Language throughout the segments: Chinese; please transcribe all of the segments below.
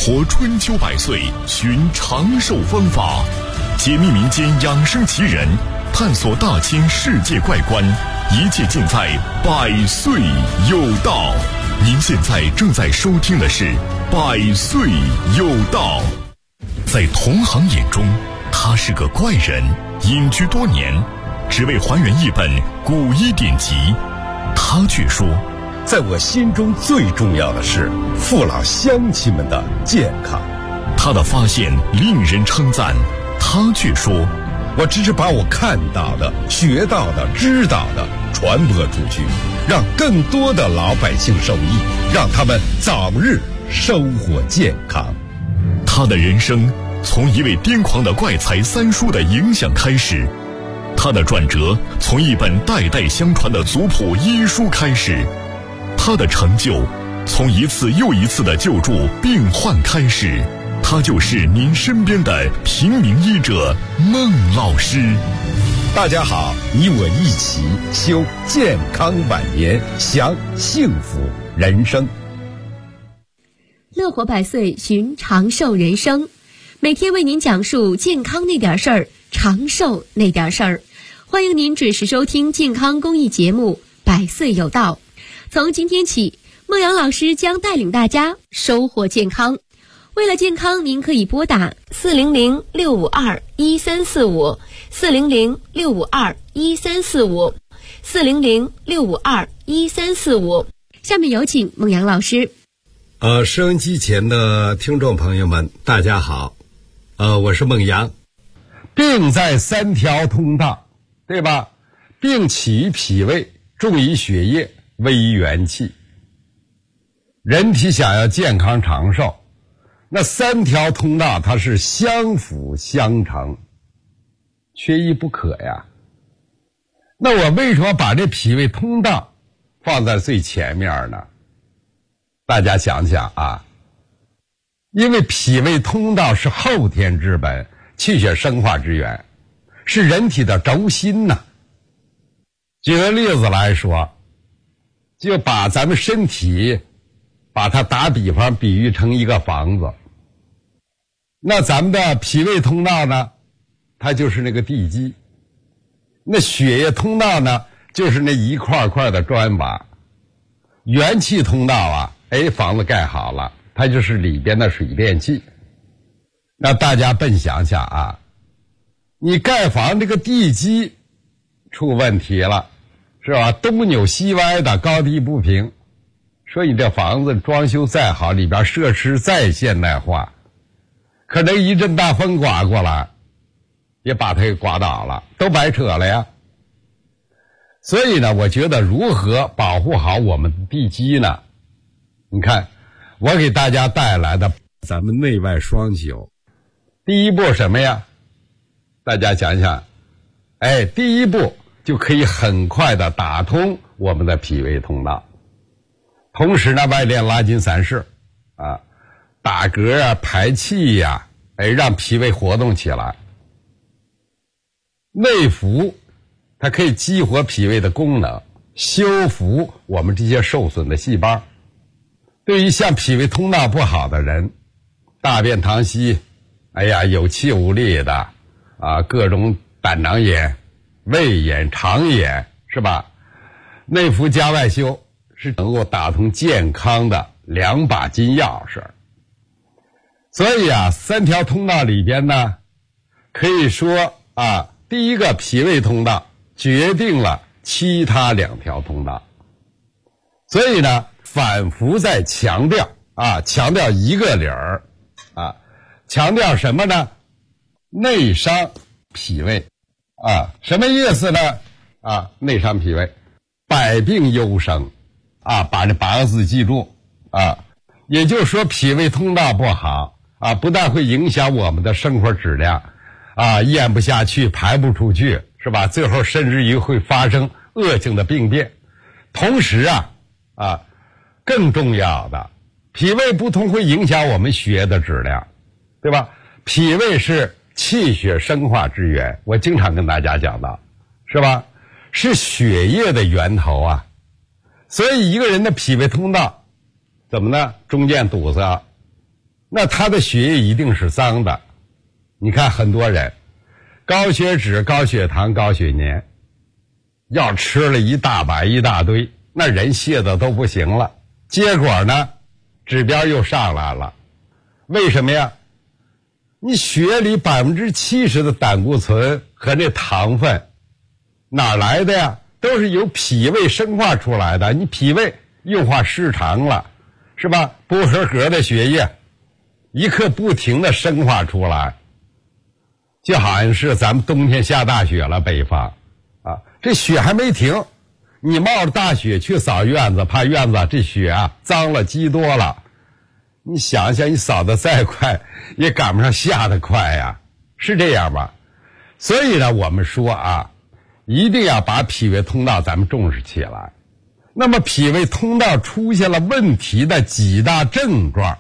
活春秋百岁，寻长寿方法，解密民间养生奇人，探索大千世界怪观，一切尽在百岁有道。您现在正在收听的是百岁有道。在同行眼中，他是个怪人，隐居多年，只为还原一本古医典籍。他却说， 在我心中最重要的是父老乡亲们的健康。 他的发现令人称赞，他却说， 我只是把我看到的、学到的、知道的传播出去，让更多的老百姓受益，让他们早日生活健康。 他的人生从一位癫狂的怪才三叔的影响开始，他的转折从一本代代相传的族谱医书开始，他的成就从一次又一次的救助病患开始。他就是您身边的平民医者孟老师。 大家好，你我一起修健康晚年，享幸福人生。 乐活百岁，寻长寿人生，每天为您讲述健康那点事儿，长寿那点事儿。欢迎您准时收听健康公益节目《百岁有道》。从今天起，孟阳老师将带领大家收获健康。为了健康，您可以拨打400-652-1345 400-652-1345 400-652-1345。下面有请孟阳老师。 收音机前的听众朋友们，大家好，我是孟阳。病在三条通道，对吧？病起于脾胃，重于血液，危于元气。人体想要健康长寿，那三条通道它是相辅相成，缺一不可呀。那我为什么把这脾胃通道放在最前面呢？大家想想啊，因为脾胃通道是后天之本，气血生化之源，是人体的轴心呐。举个例子来说，就把咱们身体把它打比方比喻成一个房子，那咱们的脾胃通道呢，它就是那个地基，那血液通道呢，就是那一块块的砖瓦，元气通道啊，房子盖好了，它就是里边的水电气。那大家笨想想啊，你盖房这个地基出问题了，是吧？东扭西歪的，高低不平，说你这房子装修再好，里边设施再现代化，可能一阵大风刮过来也把它给刮倒了，都白扯了呀。所以呢，我觉得如何保护好我们的地基呢？你看我给大家带来的咱们内外双修，第一步什么呀？大家想想，第一步就可以很快的打通我们的脾胃通道，同时呢，外练拉筋散式啊，打嗝啊，排气呀，让脾胃活动起来。内服它可以激活脾胃的功能，修复我们这些受损的细胞。对于像脾胃通道不好的人，大便溏稀，有气无力的啊，各种胆囊炎、胃炎、肠炎，是吧？内服加外修是能够打通健康的两把金钥匙。所以啊，三条通道里边呢，可以说啊，第一个脾胃通道决定了其他两条通道。所以呢，反复在强调一个理儿啊，强调什么呢？内伤脾胃啊，什么意思呢？内伤脾胃，百病优生啊，把这8个字记住啊。也就是说，脾胃通道不好啊，不但会影响我们的生活质量啊，咽不下去，排不出去，是吧？最后甚至于会发生恶性的病变。同时更重要的，脾胃不通会影响我们血液的质量，对吧？脾胃是气血生化之源，我经常跟大家讲到，是吧？是血液的源头啊。所以一个人的脾胃通道怎么呢？中间堵塞那他的血液一定是脏的。你看很多人高血脂、高血糖、高血粘，药吃了一大把一大堆，那人泻的都不行了，结果呢指标又上来了。为什么呀？你血里 70% 的胆固醇和那糖分哪来的呀？都是由脾胃生化出来的，你脾胃运化失常了，是吧？不合格的血液一刻不停的生化出来，就好像是咱们冬天下大雪了，北方啊，这雪还没停，你冒着大雪去扫院子，怕院子这雪啊脏了积多了，你想想你扫得再快也赶不上下得快呀，是这样吧？所以呢，我们说啊，一定要把脾胃通道咱们重视起来。那么脾胃通道出现了问题的几大症状，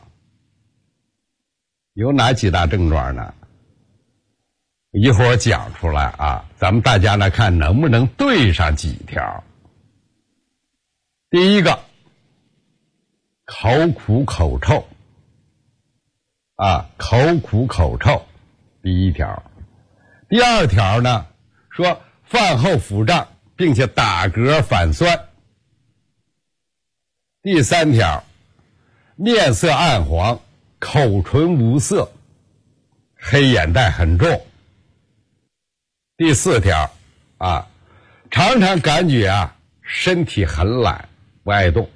有哪几大症状呢？一会儿讲出来啊，咱们大家来看能不能对上几条。第一个，口苦口臭啊，口苦口臭，第一条。第二条呢，说饭后腹胀，并且打嗝反酸。第三条，面色暗黄，口唇无色，黑眼袋很重。第四条啊，常常感觉啊身体很懒，不爱动。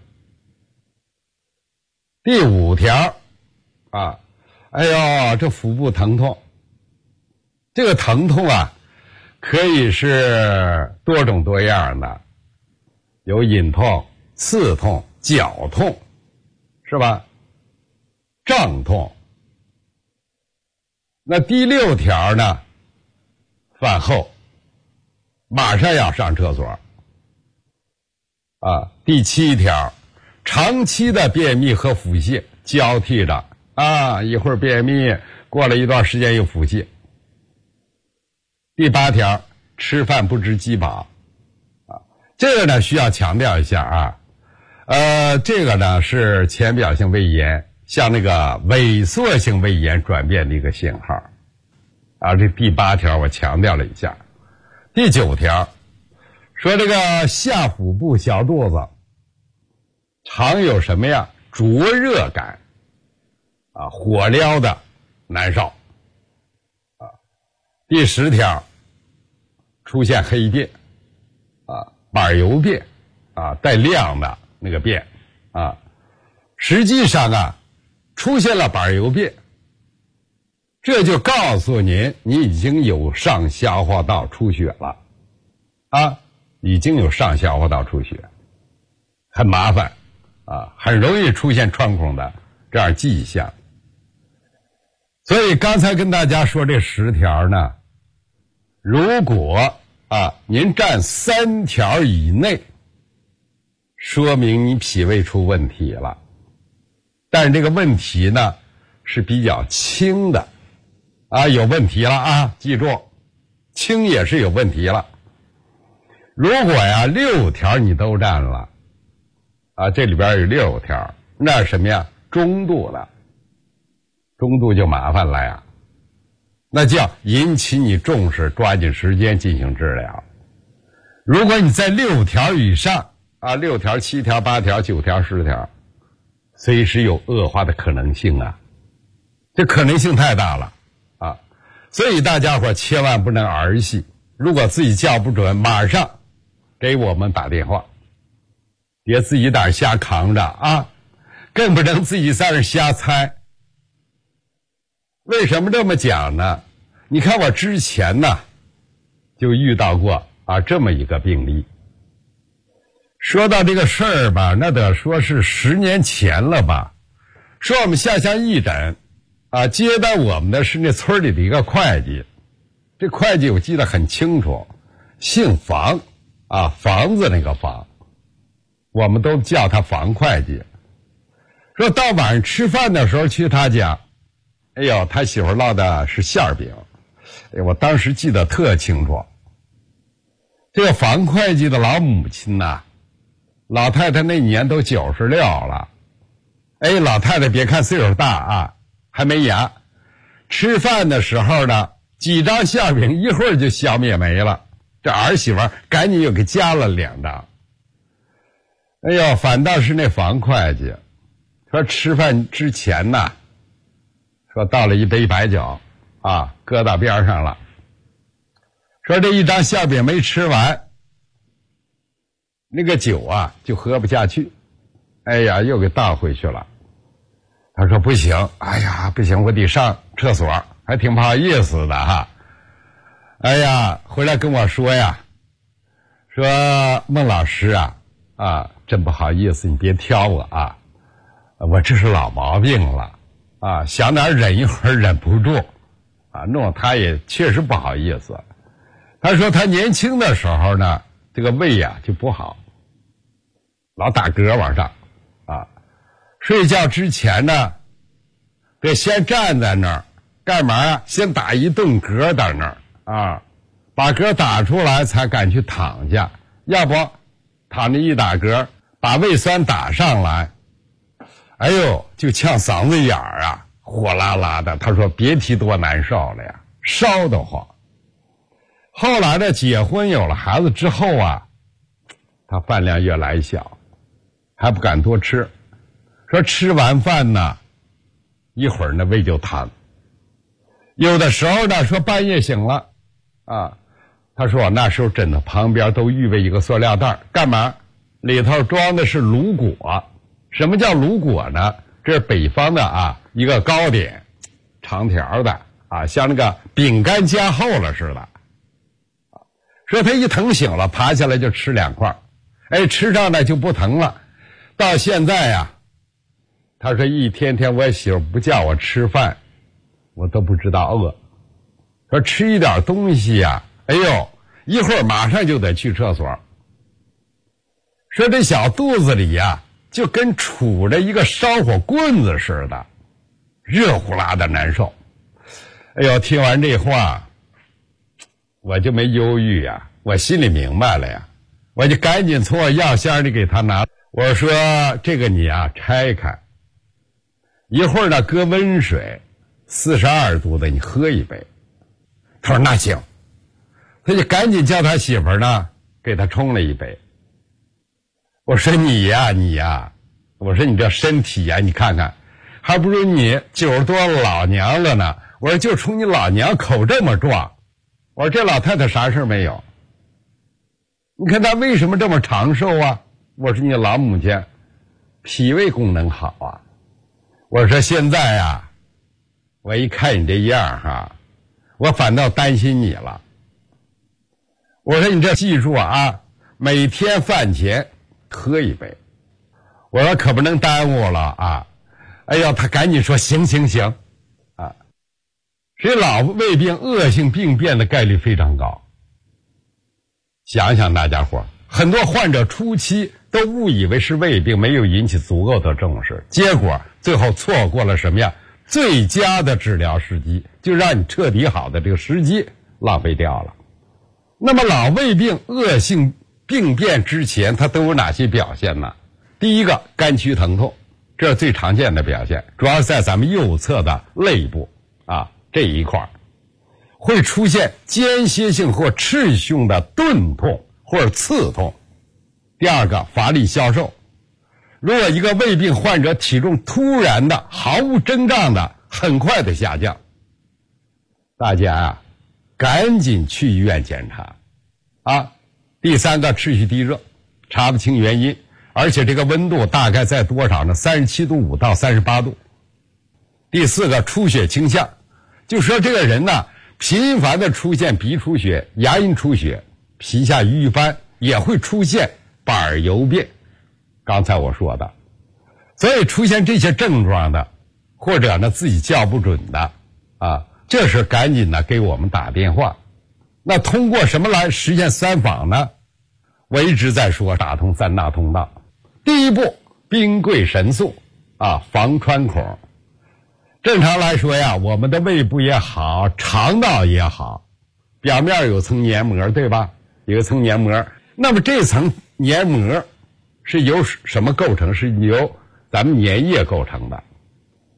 第五条啊，哎呦，这腹部疼痛，这个疼痛啊可以是多种多样的，有隐痛、刺痛、绞痛，是吧？胀痛。那第六条呢，饭后马上要上厕所啊。第七条，长期的便秘和腹泻交替着啊，一会儿便秘，过了一段时间又腹泻。第八条，吃饭不知饥饱啊，这个呢需要强调一下啊，这个呢是浅表性胃炎向那个萎缩性胃炎转变的一个信号啊。这第八条我强调了一下。第九条说这个下腹部小肚子常有什么呀？灼热感啊，火燎的难受啊。第10条，出现黑便啊，板油便啊，带亮的那个便啊。实际上啊，出现了板油便，这就告诉您，你已经有上消化道出血了啊，已经有上消化道出血，很麻烦啊，很容易出现穿孔的这样迹象。所以刚才跟大家说这10条呢，如果啊您占3条以内，说明你脾胃出问题了。但是这个问题呢是比较轻的啊，有问题了啊，记住，轻也是有问题了。如果呀6条你都占了啊，这里边有6条，那是什么呀？中度的，中度就麻烦了呀，那就要引起你重视，抓紧时间进行治疗。如果你在6条以上啊，6条、7条、8条、9条、10条，随时有恶化的可能性啊，这可能性太大了啊！所以大家伙千万不能儿戏，如果自己叫不准，马上给我们打电话，别自己在那瞎扛着啊，更不能自己在那瞎猜。为什么这么讲呢？你看我之前呢就遇到过啊这么一个病例。说到这个事儿吧，那得说是10年前了吧。说我们下乡义诊啊，接待我们的是那村里的一个会计，这会计我记得很清楚，姓房啊，房子那个房，我们都叫他房会计。说到晚上吃饭的时候去他家，哎呦，他媳妇烙的是馅饼，哎，我当时记得特清楚。这个房会计的老母亲呐，老太太那年都96了，哎，老太太别看岁数大啊， 还没牙。吃饭的时候呢，几张馅饼一会儿就消灭没了，这儿媳妇赶紧又给加了2张。哎呦，反倒是那房会计说吃饭之前呢，说倒了一杯白酒啊，搁到边上了，说这一张馅饼没吃完，那个酒啊就喝不下去，哎呀又给倒回去了。他说不行，哎呀不行，我得上厕所，还挺不好意思的哈。哎呀回来跟我说呀，说孟老师啊真不好意思，你别挑我啊，我这是老毛病了啊，想哪忍一会儿忍不住啊，弄他也确实不好意思。他说他年轻的时候呢，这个胃呀就不好，老打嗝往上啊，睡觉之前呢得先站在那儿干嘛呀？先打一顿嗝在那儿啊，把嗝打出来才敢去躺下，要不躺着一打嗝把胃酸打上来，哎呦就呛嗓子眼儿啊，火辣辣的。他说别提多难受了呀，烧得慌。后来呢结婚有了孩子之后啊，他饭量越来越小，还不敢多吃，说吃完饭呢一会儿呢胃就疼，有的时候呢说半夜醒了啊，他说我那时候枕头旁边都预备一个塑料袋，干嘛？里头装的是卤果。什么叫卤果呢？这是北方的一个糕点，长条的像那个饼干加厚了似的。说他一疼醒了，爬下来就吃2块，哎，吃上来就不疼了。到现在他说一天天我媳妇不叫我吃饭，我都不知道饿。说吃一点东西哎呦，一会儿马上就得去厕所。说这小肚子里就跟杵着一个烧火棍子似的，热乎辣的难受。哎呦，听完这话我就没忧郁我心里明白了我就赶紧从我药箱里给他拿，我说这个你拆开，一会儿呢搁温水42度的你喝一杯。他说那行，他就赶紧叫他媳妇儿呢给他冲了一杯。我说你我说你这身体你看看还不如你90多老娘了呢。我说就冲你老娘口这么壮，我说这老太太啥事没有，你看她为什么这么长寿我说你老母亲脾胃功能好我说现在我一看你这样我反倒担心你了。我说你这记住每天饭前喝一杯。我说可不能耽误了哎呀，他赶紧说行所以老胃病恶性病变的概率非常高。想想大家伙，很多患者初期都误以为是胃病，没有引起足够的重视，结果最后错过了什么呀？最佳的治疗时机，就让你彻底好的这个时机浪费掉了。那么老胃病恶性病变之前它都有哪些表现呢？第一个，肝区疼痛，这是最常见的表现，主要是在咱们右侧的肋部这一块会出现间歇性或持续性的钝痛或者刺痛。第二个，乏力消瘦，如果一个胃病患者体重突然的毫无征兆的很快的下降，大家赶紧去医院检查第三个，持续低热，查不清原因，而且这个温度大概在多少呢？37度5到38度。第四个，出血倾向，就说这个人频繁的出现鼻出血、牙龈出血、皮下瘀斑，也会出现板疣便，刚才我说的。所以出现这些症状的，或者呢自己叫不准的这时赶紧给我们打电话。那通过什么来实现3防呢？我一直在说打通3大通道。第一步，兵贵神速防穿孔。正常来说我们的胃部也好，肠道也好，表面有层黏膜，对吧？有一层黏膜，那么这层黏膜是由什么构成？是由咱们粘液构成的。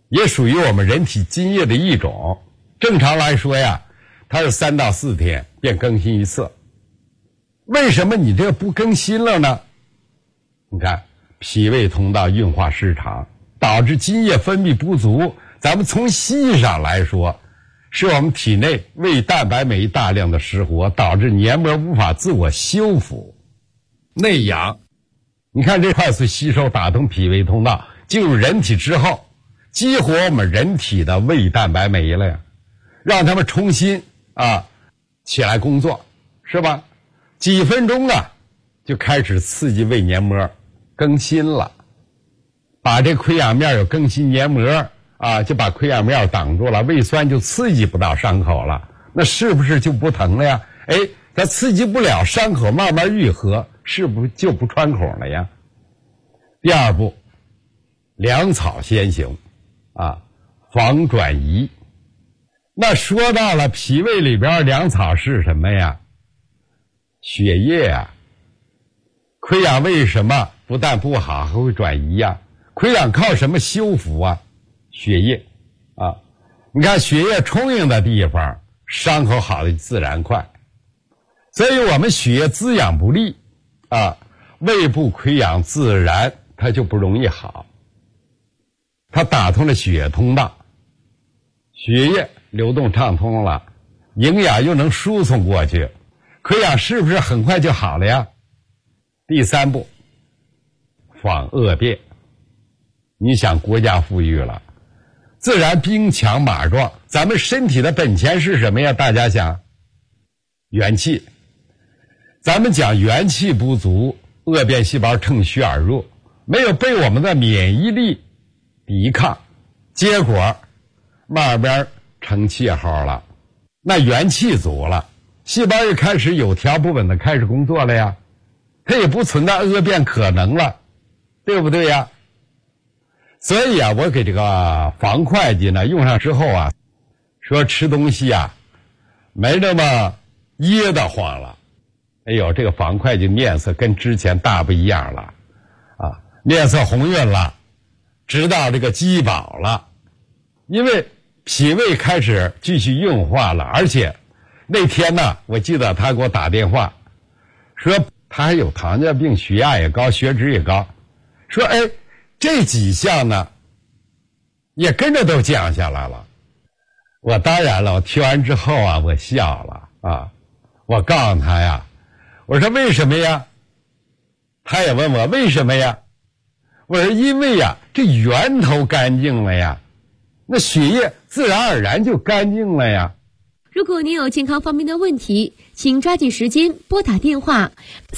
也属于我们人体津液的一种。正常来说呀，它是3到4天便更新一次。为什么你这个不更新了呢？你看，脾胃通道运化失常，导致津液分泌不足。咱们从西医上来说，是我们体内胃蛋白酶大量的失活，导致黏膜无法自我修复、内养。你看这快速吸收打通脾胃通道进入人体之后，激活我们人体的胃蛋白酶了呀，让他们重新起来工作，是吧？几分钟就开始刺激胃黏膜更新了，把这溃疡面有更新黏膜就把溃疡面挡住了，胃酸就刺激不到伤口了，那是不是就不疼了呀？它刺激不了伤口慢慢愈合，是不是就不穿孔了呀？第二步，粮草先行防转移。那说到了脾胃里边，粮草是什么呀？血液溃疡为什么不但不好还会转移溃疡靠什么修复血液你看血液充盈的地方，伤口好的自然快。所以我们血液滋养不力胃部溃疡自然它就不容易好。它打通了血液通道，血液流动畅通了，营养又能输送过去，溃疡是不是很快就好了呀？第三步，防恶变。你想国家富裕了，自然兵强马壮，咱们身体的本钱是什么呀？大家想，元气。咱们讲元气不足，恶变细胞趁虚而入，没有被我们的免疫力抵抗，结果慢慢成气候了。那元气足了，细胞又开始有条不紊的开始工作了呀，它也不存在恶变可能了，对不对呀？所以我给这个防会计呢用上之后说吃东西没那么噎得慌了。这个防会计面色跟之前大不一样了面色红润了，知道这个饥饱了，因为脾胃开始继续运化了。而且那天我记得他给我打电话说他还有糖尿病，血压也高，血脂也高，说这几项呢也跟着都降下来了。我当然了，我听完之后我笑了我告诉他呀，我说为什么呀？他也问我为什么呀？我说因为这源头干净了呀，那血液自然而然就干净了呀。 如果您有健康方面的问题，请抓紧时间拨打电话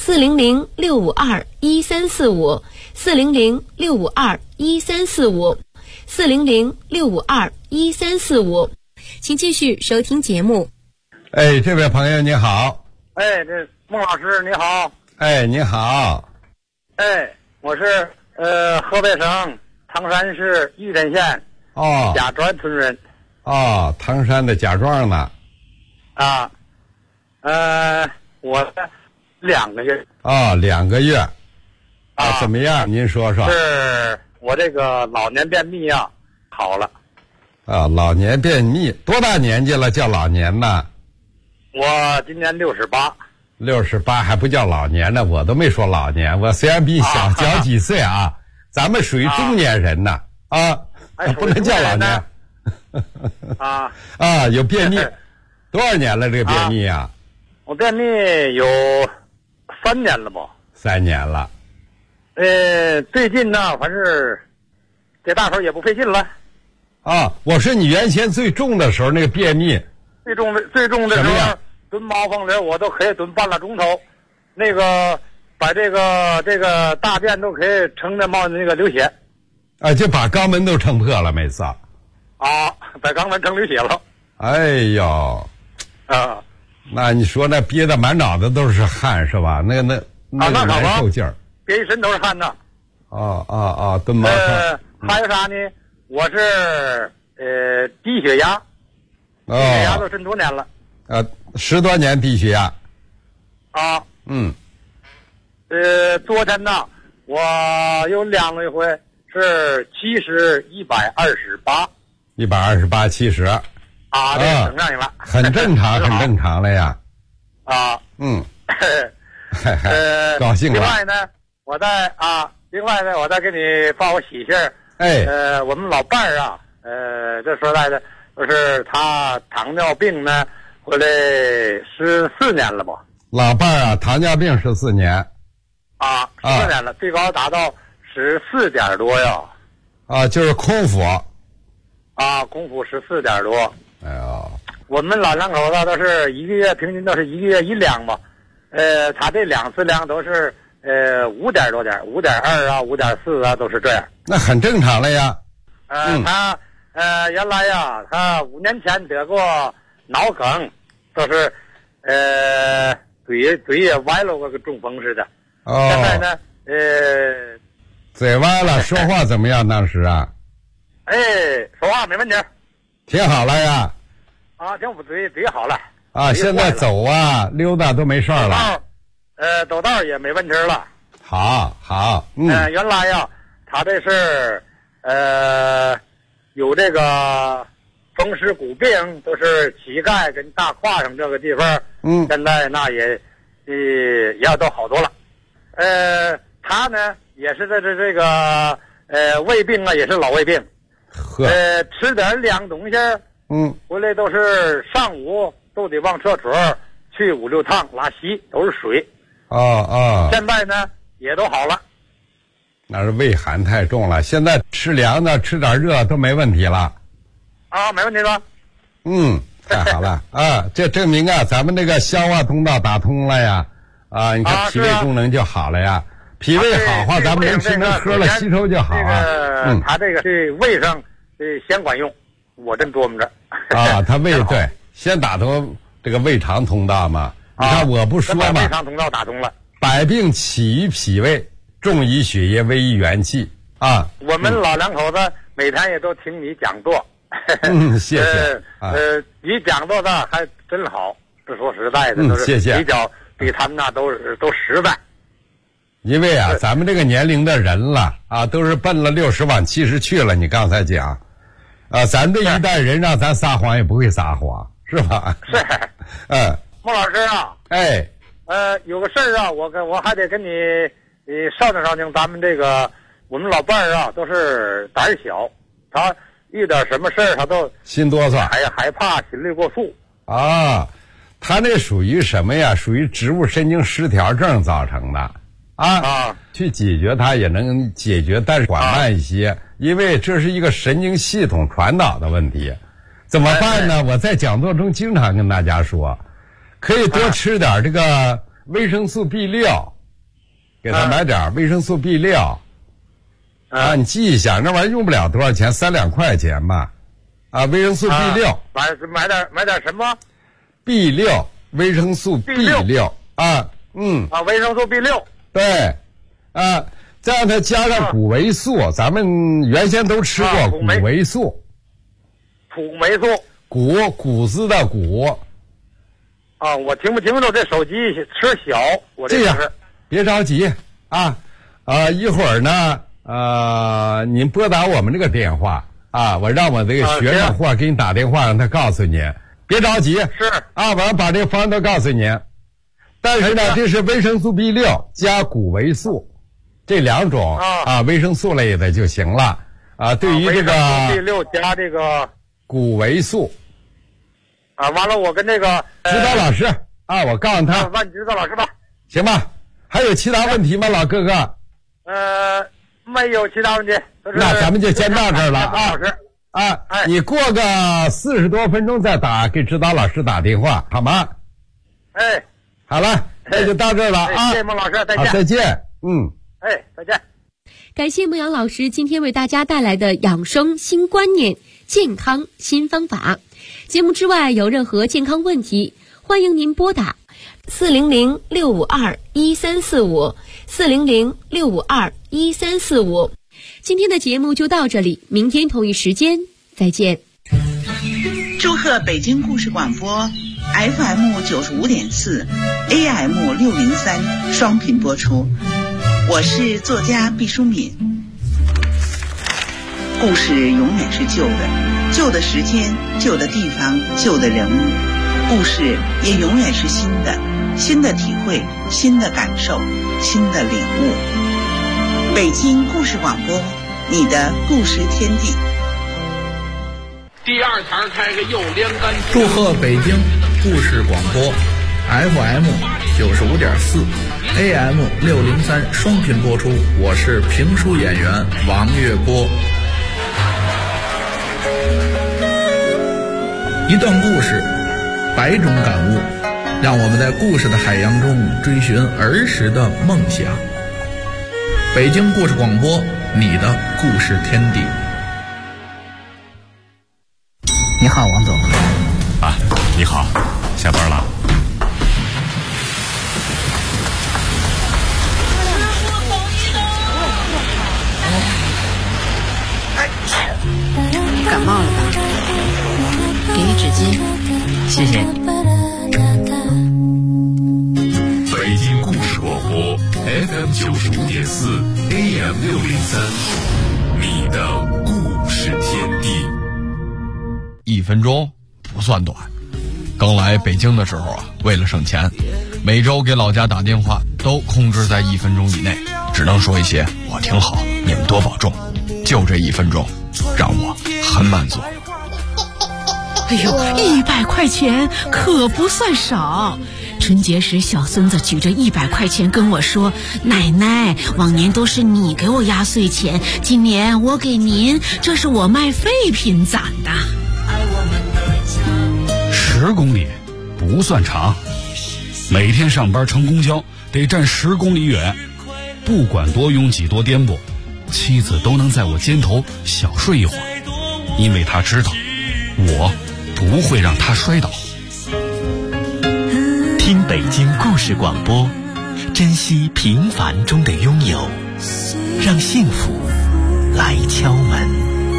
400-652-1345 400-652-1345 400-652-1345。请继续收听节目。 这位朋友你好。 这孟老师你好。 你好。 我是河北省唐山市玉珍县贾庄村人。 唐山的贾庄呢？ 我2个月。 2个月。怎么样？您说说。 是我这个老年便秘好了。 老年便秘多大年纪了叫老年呢？ 我今年68。 68还不叫老年呢，我都没说老年，我虽然比你小几岁咱们属于中年人呢不能叫老年有便秘多少年了？这个便秘我便秘有3年了吧 ？3年了。 最近呢，反正给大伙也不费劲了。 我说你原先最重的时候那个便秘， 最重的时候蹲猫缝里我都可以蹲半个钟头，那个把这个大便都可以撑得冒那个流血。 就把肛门都撑破了，每次把肛门撑流血了。 那你说那憋得满脑子都是汗是吧？那个难受劲儿， 憋一身都是汗呐。 蹲猫缝。 还有啥呢？我是低血压，低血压都10多年了。 10多年低血压。 昨天呢，我有量了一回是70/128。 128、70。 啊，这整上去了， 很正常，很正常了呀。 啊， 高兴了。 另外呢，我再给你报个喜信儿。我们老伴儿啊，这说来的，就是他糖尿病呢，回来14年了吧？ 老伴儿啊，糖尿病14年。 14年了，最高达到14点多呀。 就是空腹。 空腹14点多。 哎呦， 我们老两口子都是一个月平均都是一个月1两吧，他这2次量都是5点多点，5.2啊，5.4啊，都是这样。 那很正常了呀。 他原来呀，他5年前得过脑梗，都是嘴也歪了，跟中风似的。现在呢， 嘴歪了，说话怎么样？当时啊？ 说话没问题。 挺好了呀。 嘴好了。 现在走啊溜达都没事了。 走道也没问题了。 好。 原来呀，他这是有这个风湿骨病，都是膝盖跟大胯上这个地方。现在那也都好多了。他呢也是这个胃病啊，也是老胃病。吃点凉东西，回来都是上午都得往厕所去5、6趟拉稀，都是水。现在呢也都好了。 那是胃寒太重了，现在吃凉的吃点热都没问题了。 没问题吧？ 太好了。这证明啊，咱们这个消化通道打通了呀。你看脾胃功能就好了呀。脾胃好话，咱们能吃能喝了，吸收就好啊。 他这个对胃上先管用，我真琢磨着。 他胃对，先打通这个胃肠通道嘛。你看我不说嘛， 胃肠通道打通了。 百病起于脾胃，重于血液，危于元气啊。 我们老两口子每天也都听你讲座。 谢谢。 你讲座的还真好，是说实在的，都是谢谢。 比较比他们那都实在。 因为啊，咱们这个年龄的人了都是奔了60往70去了。你刚才讲，咱这一代人让咱撒谎也不会撒谎，是吧？ 是。孟老师啊。有个事儿啊，我还得跟你商量，咱们这个我们老伴儿啊，都是胆小，他遇点什么事儿他都心哆嗦， 害怕，心率过速。 他那属于什么呀？属于植物神经失调症造成的。去解决它也能解决，但是缓慢一些，因为这是一个神经系统传导的问题。怎么办呢？我在讲座中经常跟大家说，可以多吃点这个维生素 B6，给他买点维生素 B6。你记一下，那玩意儿用不了多少钱，3、2块钱吧。维生素 B6。 买点什么 ？B6，维生素 B6。 维生素 B6。 对，再让它加上谷维素，咱们原先都吃过谷维素。谷子的谷。 我听不清楚，这手机吃小，我这样别着急一会儿呢，您拨打我们这个电话我让我这个学生或给你打电话，让他告诉你，别着急。 是我要把这个方案都告诉您。但是呢，这是维生素 B6加谷维素，这2种维生素类的就行了对于这个 B6加这个谷维素完了我跟这个指导老师我告诉他， 问指导老师吧， 行吧？还有其他问题吗，老哥哥？ 没有其他问题。 那咱们就先到这儿了老师你过个40多分钟再给指导老师打电话，好吗？好了，那就到这儿了谢谢孟老师，再见。 再见。 再见。 感谢孟阳老师今天为大家带来的养生新观念、健康新方法。节目之外有任何健康问题，欢迎您拨打400-652-1345 400-652-1345。今天的节目就到这里，明天同一时间再见。 祝贺北京故事广播 FM 95.4 AM 603双频播出，我是作家毕淑敏。故事永远是旧的， 旧的时间、旧的地方、旧的人物，故事也永远是新的，新的体会，新的感受，新的领悟。北京故事广播，你的故事天地。 第二堂开个右连杆。 祝贺北京故事广播 FM 95.4 AM 603双频播出，我是评书演员王月波。一段故事，百种感悟，让我们在故事的海洋中追寻儿时的梦想。北京故事广播，你的故事天地。 你好，王总。 啊，你好，下班了。 感冒了吧？给你纸巾。谢谢。 北京故事广播 FM 95.4 AM 603，你的故事天地。 1分钟不算短。刚来北京的时候啊，为了省钱，每周给老家打电话都控制在1分钟以内，只能说一些我挺好，你们多保重。就这1分钟，让我很满足。 哎呦，100块钱可不算少。春节时，小孙子举着100块钱跟我说：“奶奶，往年都是你给我压岁钱，今年我给您，这是我卖废品攒的。 ”10公里不算长，每天上班乘公交得站10公里远，不管多拥挤多颠簸，妻子都能在我肩头小睡一会儿，因为她知道我不会让她摔倒。 听北京故事广播，珍惜平凡中的拥有，让幸福来敲门。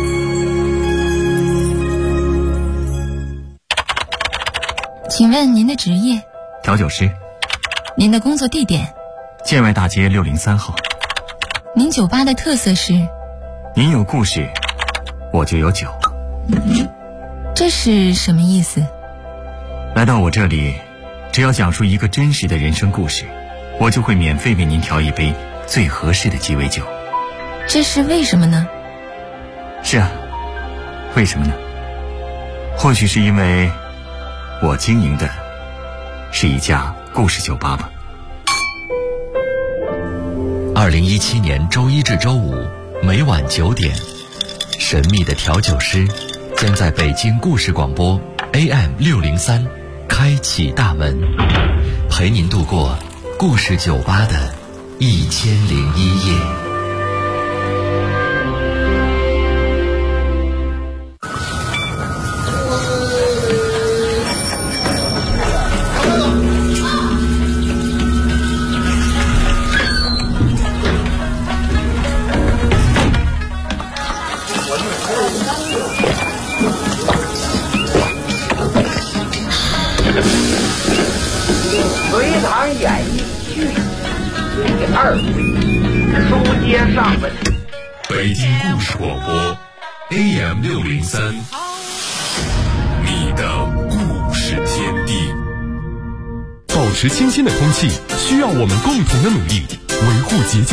请问您的职业？ 调酒师。 您的工作地点？ 建外大街603号。 您酒吧的特色是？ 您有故事，我就有酒。 这是什么意思？ 来到我这里，只要讲述一个真实的人生故事，我就会免费为您调一杯最合适的鸡尾酒。 这是为什么呢？ 是啊，为什么呢？或许是因为我经营的是一家故事酒吧吧。 2017年周一至周五每晚9点，神秘的调酒师将在北京故事广播 AM 603开启大门，陪您度过故事酒吧的1001夜。 隋唐演义续第2回，书接上文。 北京故事广播 AM 603，你的故事天地。 保持清新的空气需要我们共同的努力，维护洁净